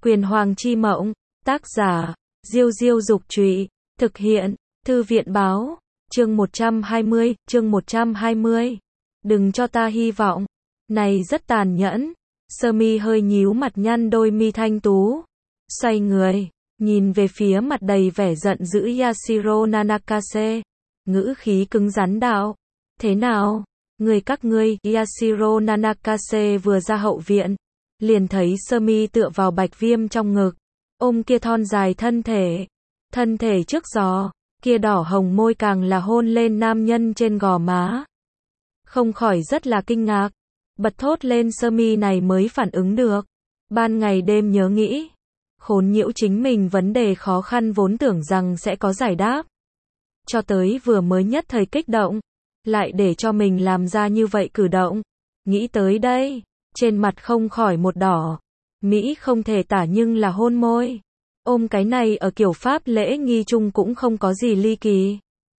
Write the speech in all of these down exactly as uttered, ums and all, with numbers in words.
Quyền Hoàng chi mộng, tác giả, Diêu Diêu Dục Trụy, thực hiện, Thư viện Báo, chương một trăm hai mươi, chương một trăm hai mươi. Đừng cho ta hy vọng. Này rất tàn nhẫn. Sơ mi hơi nhíu mặt nhăn đôi mi thanh tú. Xoay người, nhìn về phía mặt đầy vẻ giận dữ Yashiro Nanakase. Ngữ khí cứng rắn đạo. Thế nào? Người các ngươi, Yashiro Nanakase vừa ra hậu viện. Liền thấy Sơ mi tựa vào Bạch Viêm trong ngực. Ôm kia thon dài thân thể. Thân thể trước gió, kia đỏ hồng môi càng là hôn lên nam nhân trên gò má. Không khỏi rất là kinh ngạc. Bật thốt lên Sơ mi này mới phản ứng được. Ban ngày đêm nhớ nghĩ. Khốn nhiễu chính mình vấn đề khó khăn vốn tưởng rằng sẽ có giải đáp. Cho tới vừa mới nhất thời kích động. Lại để cho mình làm ra như vậy cử động. Nghĩ tới đây, trên mặt không khỏi một đỏ. Mỹ không thể tả nhưng là hôn môi. Ôm cái này ở kiểu pháp lễ nghi chung cũng không có gì ly kỳ.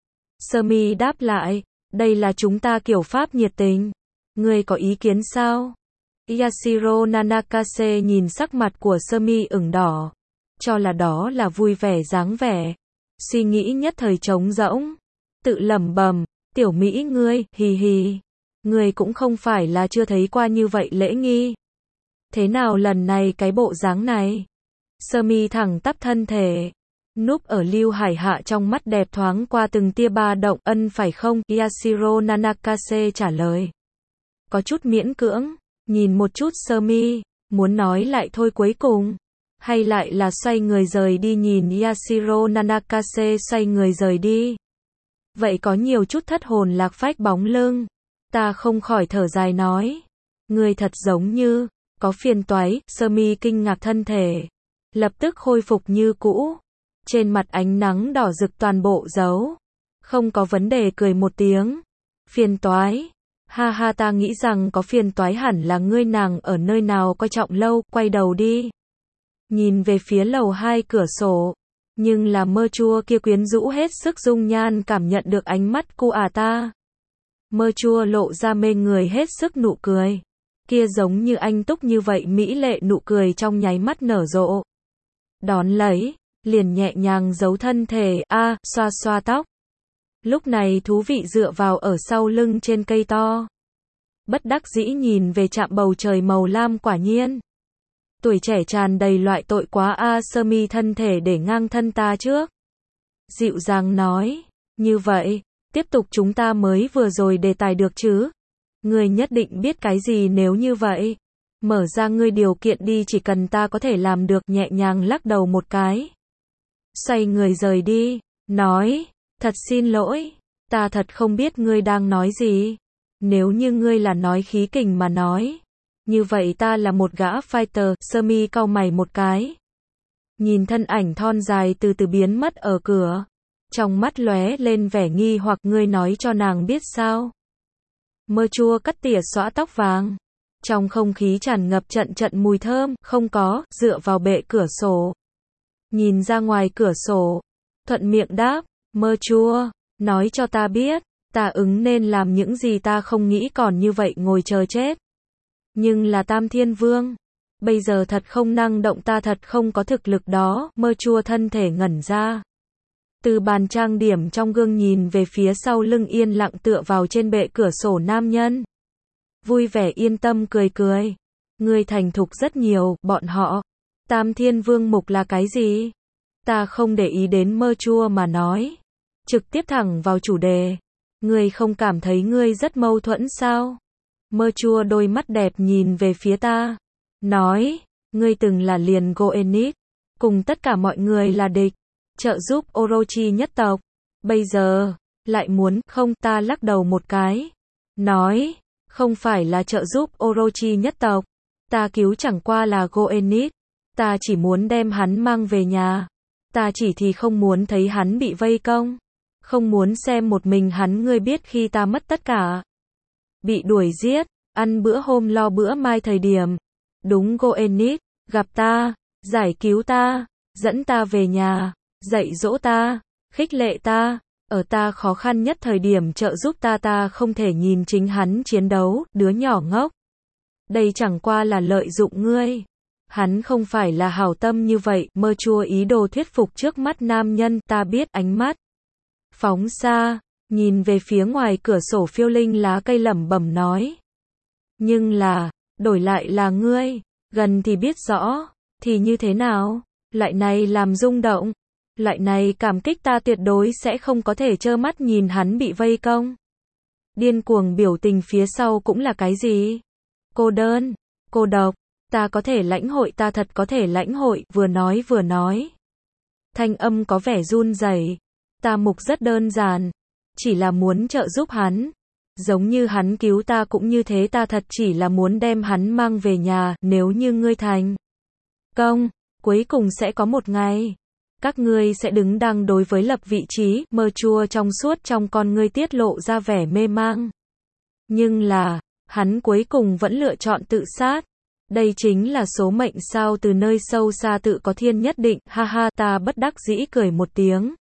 Sơ mi đáp lại, đây là chúng ta kiểu pháp nhiệt tình. Ngươi có ý kiến sao? Yashiro Nanakase nhìn sắc mặt của Sơ mi ửng đỏ. Cho là đó là vui vẻ dáng vẻ. Suy nghĩ nhất thời trống rỗng. Tự lẩm bẩm, tiểu Mỹ ngươi, hì hì. Ngươi cũng không phải là chưa thấy qua như vậy lễ nghi. Thế nào lần này cái bộ dáng này? Sơ mi thẳng tắp thân thể. Núp ở Lưu Hải Hạ trong mắt đẹp thoáng qua từng tia ba động. Ân phải không? Yashiro Nanakase trả lời. Có chút miễn cưỡng. Nhìn một chút Sơ mi. Muốn nói lại thôi cuối cùng. Hay lại là xoay người rời đi nhìn Yashiro Nanakase xoay người rời đi. Vậy có nhiều chút thất hồn lạc phách bóng lưng. Ta không khỏi thở dài nói. Người thật giống như có phiền toái. Sơ mi kinh ngạc thân thể. Lập tức khôi phục như cũ. Trên mặt ánh nắng đỏ rực toàn bộ dấu. Không có vấn đề cười một tiếng. Phiền toái. Ha ha ta nghĩ rằng có phiền toái hẳn là ngươi nàng ở nơi nào coi trọng lâu. Quay đầu đi. Nhìn về phía lầu hai cửa sổ. Nhưng là mơ chua kia quyến rũ hết sức dung nhan cảm nhận được ánh mắt cô à ta. Mơ chua lộ ra mê người hết sức nụ cười. Kia giống như anh túc như vậy mỹ lệ nụ cười trong nháy mắt nở rộ. Đón lấy, liền nhẹ nhàng giấu thân thể, a, à, xoa xoa tóc. Lúc này thú vị dựa vào ở sau lưng trên cây to. Bất đắc dĩ nhìn về chạm bầu trời màu lam quả nhiên. Tuổi trẻ tràn đầy loại tội quá a à, Sơ mi thân thể để ngang thân ta trước. Dịu dàng nói, như vậy, tiếp tục chúng ta mới vừa rồi đề tài được chứ. Ngươi nhất định biết cái gì nếu như vậy. Mở ra ngươi điều kiện đi chỉ cần ta có thể làm được nhẹ nhàng lắc đầu một cái. Xoay người rời đi, nói, thật xin lỗi, ta thật không biết ngươi đang nói gì. Nếu như ngươi là nói khí kình mà nói. Như vậy ta là một gã fighter. Sơ mi cau mày một cái. Nhìn thân ảnh thon dài từ từ biến mất ở cửa. Trong mắt lóe lên vẻ nghi hoặc ngươi nói cho nàng biết sao. Mơ chua cắt tỉa xõa tóc vàng. Trong không khí tràn ngập trận trận mùi thơm, không có, dựa vào bệ cửa sổ. Nhìn ra ngoài cửa sổ. Thuận miệng đáp, mơ chua, nói cho ta biết, ta ứng nên làm những gì ta không nghĩ còn như vậy ngồi chờ chết. Nhưng là Tam Thiên Vương. Bây giờ thật không năng động ta thật không có thực lực đó, mơ chua thân thể ngẩn ra. Từ bàn trang điểm trong gương nhìn về phía sau lưng yên lặng tựa vào trên bệ cửa sổ nam nhân. Vui vẻ yên tâm cười cười. Ngươi thành thục rất nhiều, bọn họ. Tam Thiên Vương mục là cái gì? Ta không để ý đến mơ chua mà nói. Trực tiếp thẳng vào chủ đề. Ngươi không cảm thấy ngươi rất mâu thuẫn sao? Mơ chua đôi mắt đẹp nhìn về phía ta. Nói, ngươi từng là liền Goenit. Cùng tất cả mọi người là địch. Trợ giúp Orochi nhất tộc. Bây giờ, lại muốn, không ta lắc đầu một cái. Nói, không phải là trợ giúp Orochi nhất tộc. Ta cứu chẳng qua là Goenit. Ta chỉ muốn đem hắn mang về nhà. Ta chỉ thì không muốn thấy hắn bị vây công. Không muốn xem một mình hắn ngươi biết khi ta mất tất cả. Bị đuổi giết, ăn bữa hôm lo bữa mai thời điểm. Đúng Goenit, gặp ta, giải cứu ta, dẫn ta về nhà, dạy dỗ ta, khích lệ ta, ở ta khó khăn nhất thời điểm trợ giúp ta ta không thể nhìn chính hắn chiến đấu, đứa nhỏ ngốc. Đây chẳng qua là lợi dụng ngươi. Hắn không phải là hảo tâm như vậy, mơ chua ý đồ thuyết phục trước mắt nam nhân, ta biết, ánh mắt. Phóng xa, nhìn về phía ngoài cửa sổ phiêu linh lá cây lẩm bẩm nói. Nhưng là, đổi lại là ngươi, gần thì biết rõ, thì như thế nào, loại này làm rung động, loại này cảm kích ta tuyệt đối sẽ không có thể trơ mắt nhìn hắn bị vây công. Điên cuồng biểu tình phía sau cũng là cái gì? Cô đơn, cô độc, ta có thể lãnh hội, ta thật có thể lãnh hội, vừa nói vừa nói. Thanh âm có vẻ run rẩy. Ta mục rất đơn giản, chỉ là muốn trợ giúp hắn. Giống như hắn cứu ta cũng như thế, ta thật chỉ là muốn đem hắn mang về nhà, nếu như ngươi thành công, cuối cùng sẽ có một ngày, các ngươi sẽ đứng đắn đối với lập vị trí, mơ chua trong suốt trong con ngươi tiết lộ ra vẻ mê mang. Nhưng là, hắn cuối cùng vẫn lựa chọn tự sát. Đây chính là số mệnh sao, từ nơi sâu xa tự có thiên nhất định, ha ha, ta bất đắc dĩ cười một tiếng.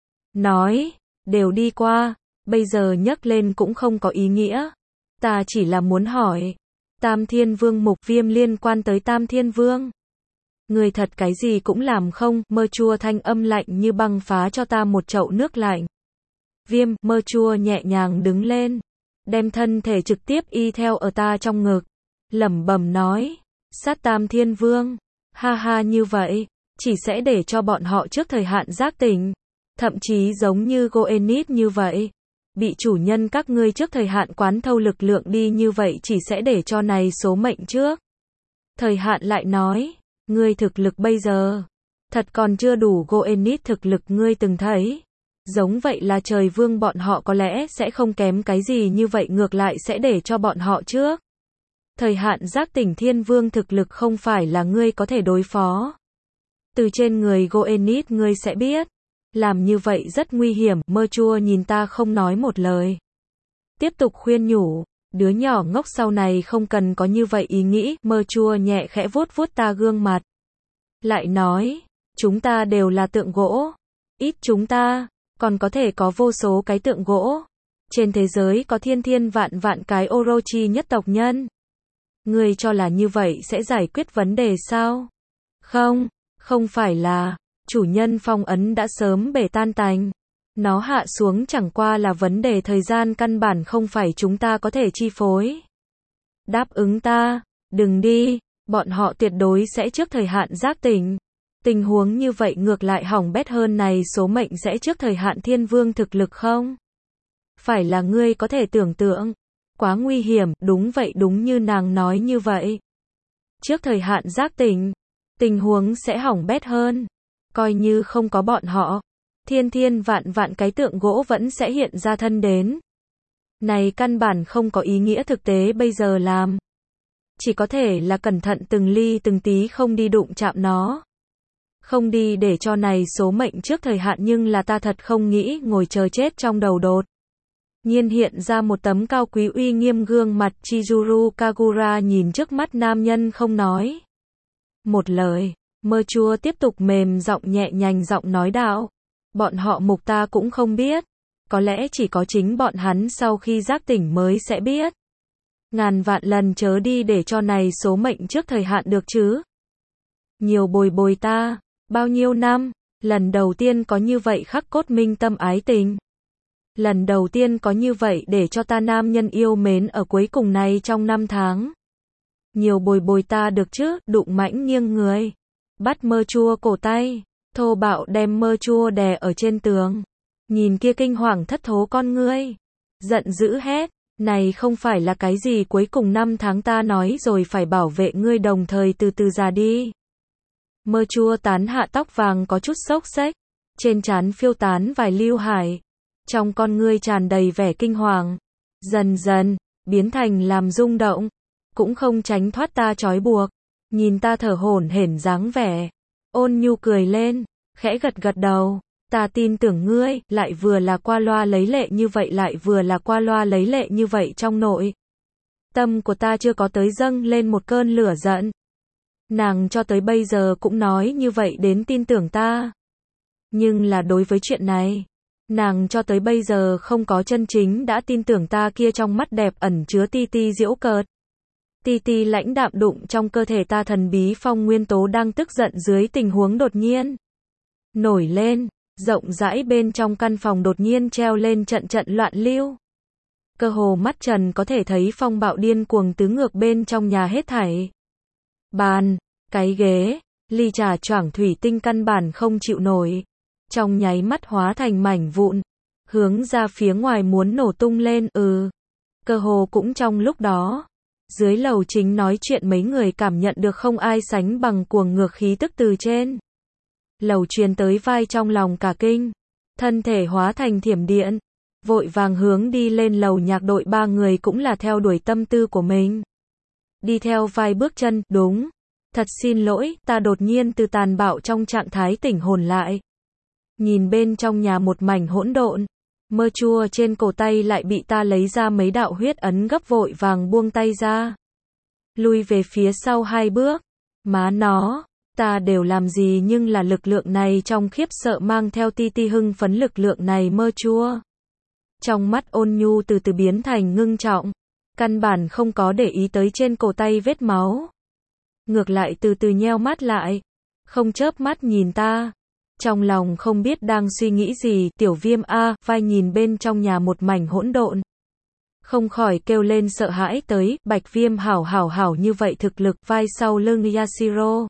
Nói, đều đi qua, bây giờ nhắc lên cũng không có ý nghĩa. Ta chỉ là muốn hỏi, Tam Thiên Vương Mục Viêm liên quan tới Tam Thiên Vương. Người thật cái gì cũng làm không, mơ chua thanh âm lạnh như băng phá cho ta một chậu nước lạnh. Viêm, mơ chua nhẹ nhàng đứng lên, đem thân thể trực tiếp y theo ở ta trong ngực, lẩm bẩm nói, sát Tam Thiên Vương, ha ha, như vậy, chỉ sẽ để cho bọn họ trước thời hạn giác tỉnh, thậm chí giống như Goenit như vậy, bị chủ nhân các ngươi trước thời hạn quán thâu lực lượng đi, như vậy chỉ sẽ để cho này số mệnh trước thời hạn lại nói, ngươi thực lực bây giờ, thật còn chưa đủ Goenit thực lực ngươi từng thấy. Giống vậy là trời vương bọn họ có lẽ sẽ không kém cái gì, như vậy ngược lại sẽ để cho bọn họ trước thời hạn giác tỉnh. Thiên vương thực lực không phải là ngươi có thể đối phó. Từ trên người Goenit ngươi sẽ biết, làm như vậy rất nguy hiểm. Mơ chua nhìn ta không nói một lời, tiếp tục khuyên nhủ, đứa nhỏ ngốc sau này không cần có như vậy ý nghĩ. Mơ chua nhẹ khẽ vuốt vuốt ta gương mặt, lại nói, chúng ta đều là tượng gỗ, ít chúng ta, còn có thể có vô số cái tượng gỗ. Trên thế giới có thiên thiên vạn vạn cái Orochi nhất tộc nhân. Ngươi cho là như vậy sẽ giải quyết vấn đề sao? Không, không phải là, chủ nhân phong ấn đã sớm bể tan tành. Nó hạ xuống chẳng qua là vấn đề thời gian, căn bản không phải chúng ta có thể chi phối. Đáp ứng ta, đừng đi, bọn họ tuyệt đối sẽ trước thời hạn giác tỉnh. Tình huống như vậy ngược lại hỏng bét hơn, này số mệnh sẽ trước thời hạn thiên vương thực lực không? Phải là ngươi có thể tưởng tượng. Quá nguy hiểm, đúng vậy, đúng như nàng nói như vậy. Trước thời hạn giác tỉnh, tình huống sẽ hỏng bét hơn. Coi như không có bọn họ, thiên thiên vạn vạn cái tượng gỗ vẫn sẽ hiện ra thân đến. Này căn bản không có ý nghĩa thực tế bây giờ làm. Chỉ có thể là cẩn thận từng ly từng tí không đi đụng chạm nó. Không đi để cho này số mệnh trước thời hạn, nhưng là ta thật không nghĩ ngồi chờ chết. Trong đầu đột nhiên hiện ra một tấm cao quý uy nghiêm gương mặt. Chizuru Kagura nhìn trước mắt nam nhân không nói một lời. Mơ chua tiếp tục mềm giọng nhẹ nhàng giọng nói đạo, bọn họ mục ta cũng không biết, có lẽ chỉ có chính bọn hắn sau khi giác tỉnh mới sẽ biết. Ngàn vạn lần chớ đi để cho này số mệnh trước thời hạn được chứ. Nhiều bồi bồi ta, bao nhiêu năm, lần đầu tiên có như vậy khắc cốt minh tâm ái tình. Lần đầu tiên có như vậy để cho ta nam nhân yêu mến ở cuối cùng này trong năm tháng. Nhiều bồi bồi ta được chứ, đụng mãnh nghiêng người, bắt mơ chua cổ tay, thô bạo đem mơ chua đè ở trên tường. Nhìn kia kinh hoàng thất thố con ngươi, giận dữ hét, này không phải là cái gì cuối cùng năm tháng, ta nói rồi phải bảo vệ ngươi đồng thời từ từ già đi. Mơ chua tán hạ tóc vàng có chút xốc xếch, trên trán phiêu tán vài lưu hải, trong con ngươi tràn đầy vẻ kinh hoàng, dần dần biến thành làm rung động, cũng không tránh thoát ta trói buộc. Nhìn ta thở hổn hển dáng vẻ, ôn nhu cười lên, khẽ gật gật đầu, ta tin tưởng ngươi, lại vừa là qua loa lấy lệ như vậy, lại vừa là qua loa lấy lệ như vậy. Trong nội tâm của ta chưa có tới dâng lên một cơn lửa giận. Nàng cho tới bây giờ cũng nói như vậy đến tin tưởng ta. Nhưng là đối với chuyện này, nàng cho tới bây giờ không có chân chính đã tin tưởng ta. Kia trong mắt đẹp ẩn chứa ti ti giễu cợt. Ti ti lãnh đạm đụng trong cơ thể ta thần bí phong nguyên tố đang tức giận dưới tình huống đột nhiên nổi lên, rộng rãi bên trong căn phòng đột nhiên treo lên trận trận loạn lưu. Cơ hồ mắt trần có thể thấy phong bạo điên cuồng tứ ngược bên trong nhà hết thảy. Bàn, cái ghế, ly trà choảng thủy tinh căn bản không chịu nổi. Trong nháy mắt hóa thành mảnh vụn, hướng ra phía ngoài muốn nổ tung lên, ừ. Cơ hồ cũng trong lúc đó, dưới lầu chính nói chuyện mấy người cảm nhận được không ai sánh bằng cuồng ngược khí tức từ trên lầu truyền tới vai, trong lòng cả kinh, thân thể hóa thành thiểm điện, vội vàng hướng đi lên lầu. Nhạc đội ba người cũng là theo đuổi tâm tư của mình, đi theo vài bước chân. Đúng, thật xin lỗi, ta đột nhiên từ tàn bạo trong trạng thái tỉnh hồn lại, nhìn bên trong nhà một mảnh hỗn độn, mơ chua trên cổ tay lại bị ta lấy ra mấy đạo huyết ấn, gấp vội vàng buông tay ra, lui về phía sau hai bước. Má nó, ta đều làm gì nhưng là lực lượng này, trong khiếp sợ mang theo ti ti hưng phấn. Lực lượng này, mơ chua trong mắt ôn nhu từ từ biến thành ngưng trọng, căn bản không có để ý tới trên cổ tay vết máu, ngược lại từ từ nheo mắt lại, không chớp mắt nhìn ta, trong lòng không biết đang suy nghĩ gì. Tiểu Viêm a, vai nhìn bên trong nhà một mảnh hỗn độn, không khỏi kêu lên sợ hãi tới. Bạch Viêm hảo hảo hảo như vậy thực lực, vai sau lưng Yashiro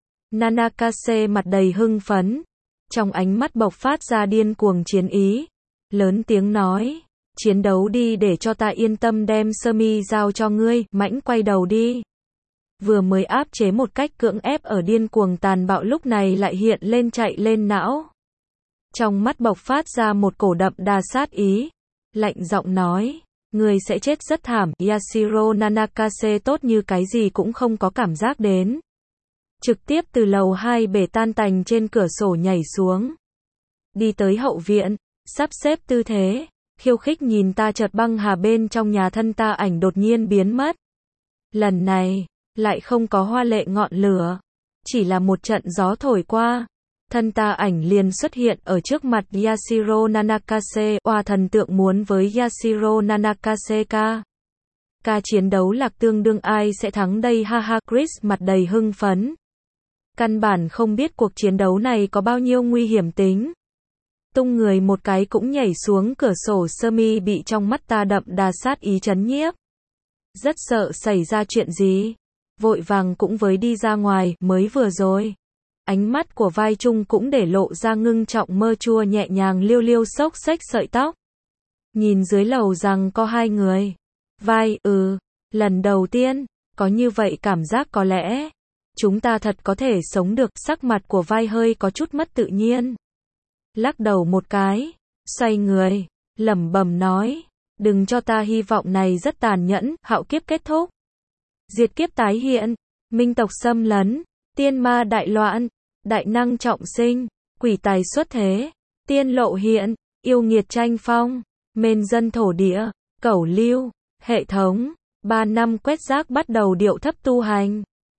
Nanakase mặt đầy hưng phấn, trong ánh mắt bộc phát ra điên cuồng chiến ý, lớn tiếng nói, chiến đấu đi, để cho ta yên tâm đem sơ mi giao cho ngươi. Mãnh quay đầu đi. Vừa mới áp chế một cách cưỡng ép ở điên cuồng tàn bạo, lúc này lại hiện lên chạy lên não, trong mắt bộc phát ra một cổ đậm đà sát ý, lạnh giọng nói, ngươi sẽ chết rất thảm. Yashiro Nanakase tốt như cái gì cũng không có cảm giác đến, trực tiếp từ lầu hai bể tan tành trên cửa sổ nhảy xuống, đi tới hậu viện, sắp xếp tư thế, khiêu khích nhìn ta. Chợt băng hà bên trong nhà thân ta ảnh đột nhiên biến mất. Lần này, lại không có hoa lệ ngọn lửa, chỉ là một trận gió thổi qua, thân ta ảnh liền xuất hiện ở trước mặt Yashiro Nanakase. Oa, thần tượng muốn với Yashiro Nanakase ca. Ca chiến đấu lạc tương đương, ai sẽ thắng đây, ha ha. Chris mặt đầy hưng phấn, căn bản không biết cuộc chiến đấu này có bao nhiêu nguy hiểm tính, tung người một cái cũng nhảy xuống cửa sổ. Sơ mi bị trong mắt ta đậm đà sát ý chấn nhiếp, rất sợ xảy ra chuyện gì, vội vàng cũng với đi ra ngoài. Mới vừa rồi, ánh mắt của vai Trung cũng để lộ ra ngưng trọng. Mơ chua nhẹ nhàng liêu liêu xốc xếch sợi tóc, nhìn dưới lầu rằng có hai người. Vai, ừ, lần đầu tiên có như vậy cảm giác, có lẽ chúng ta thật có thể sống được. Sắc mặt của vai hơi có chút mất tự nhiên, lắc đầu một cái, xoay người, lẩm bẩm nói, đừng cho ta hy vọng này rất tàn nhẫn. Hạo kiếp kết thúc, diệt kiếp tái hiện, minh tộc xâm lấn, tiên ma đại loạn, đại năng trọng sinh, quỷ tài xuất thế, tiên lộ hiện, yêu nghiệt tranh phong, mên dân thổ địa, cẩu lưu, hệ thống, ba năm quét rác bắt đầu điệu thấp tu hành.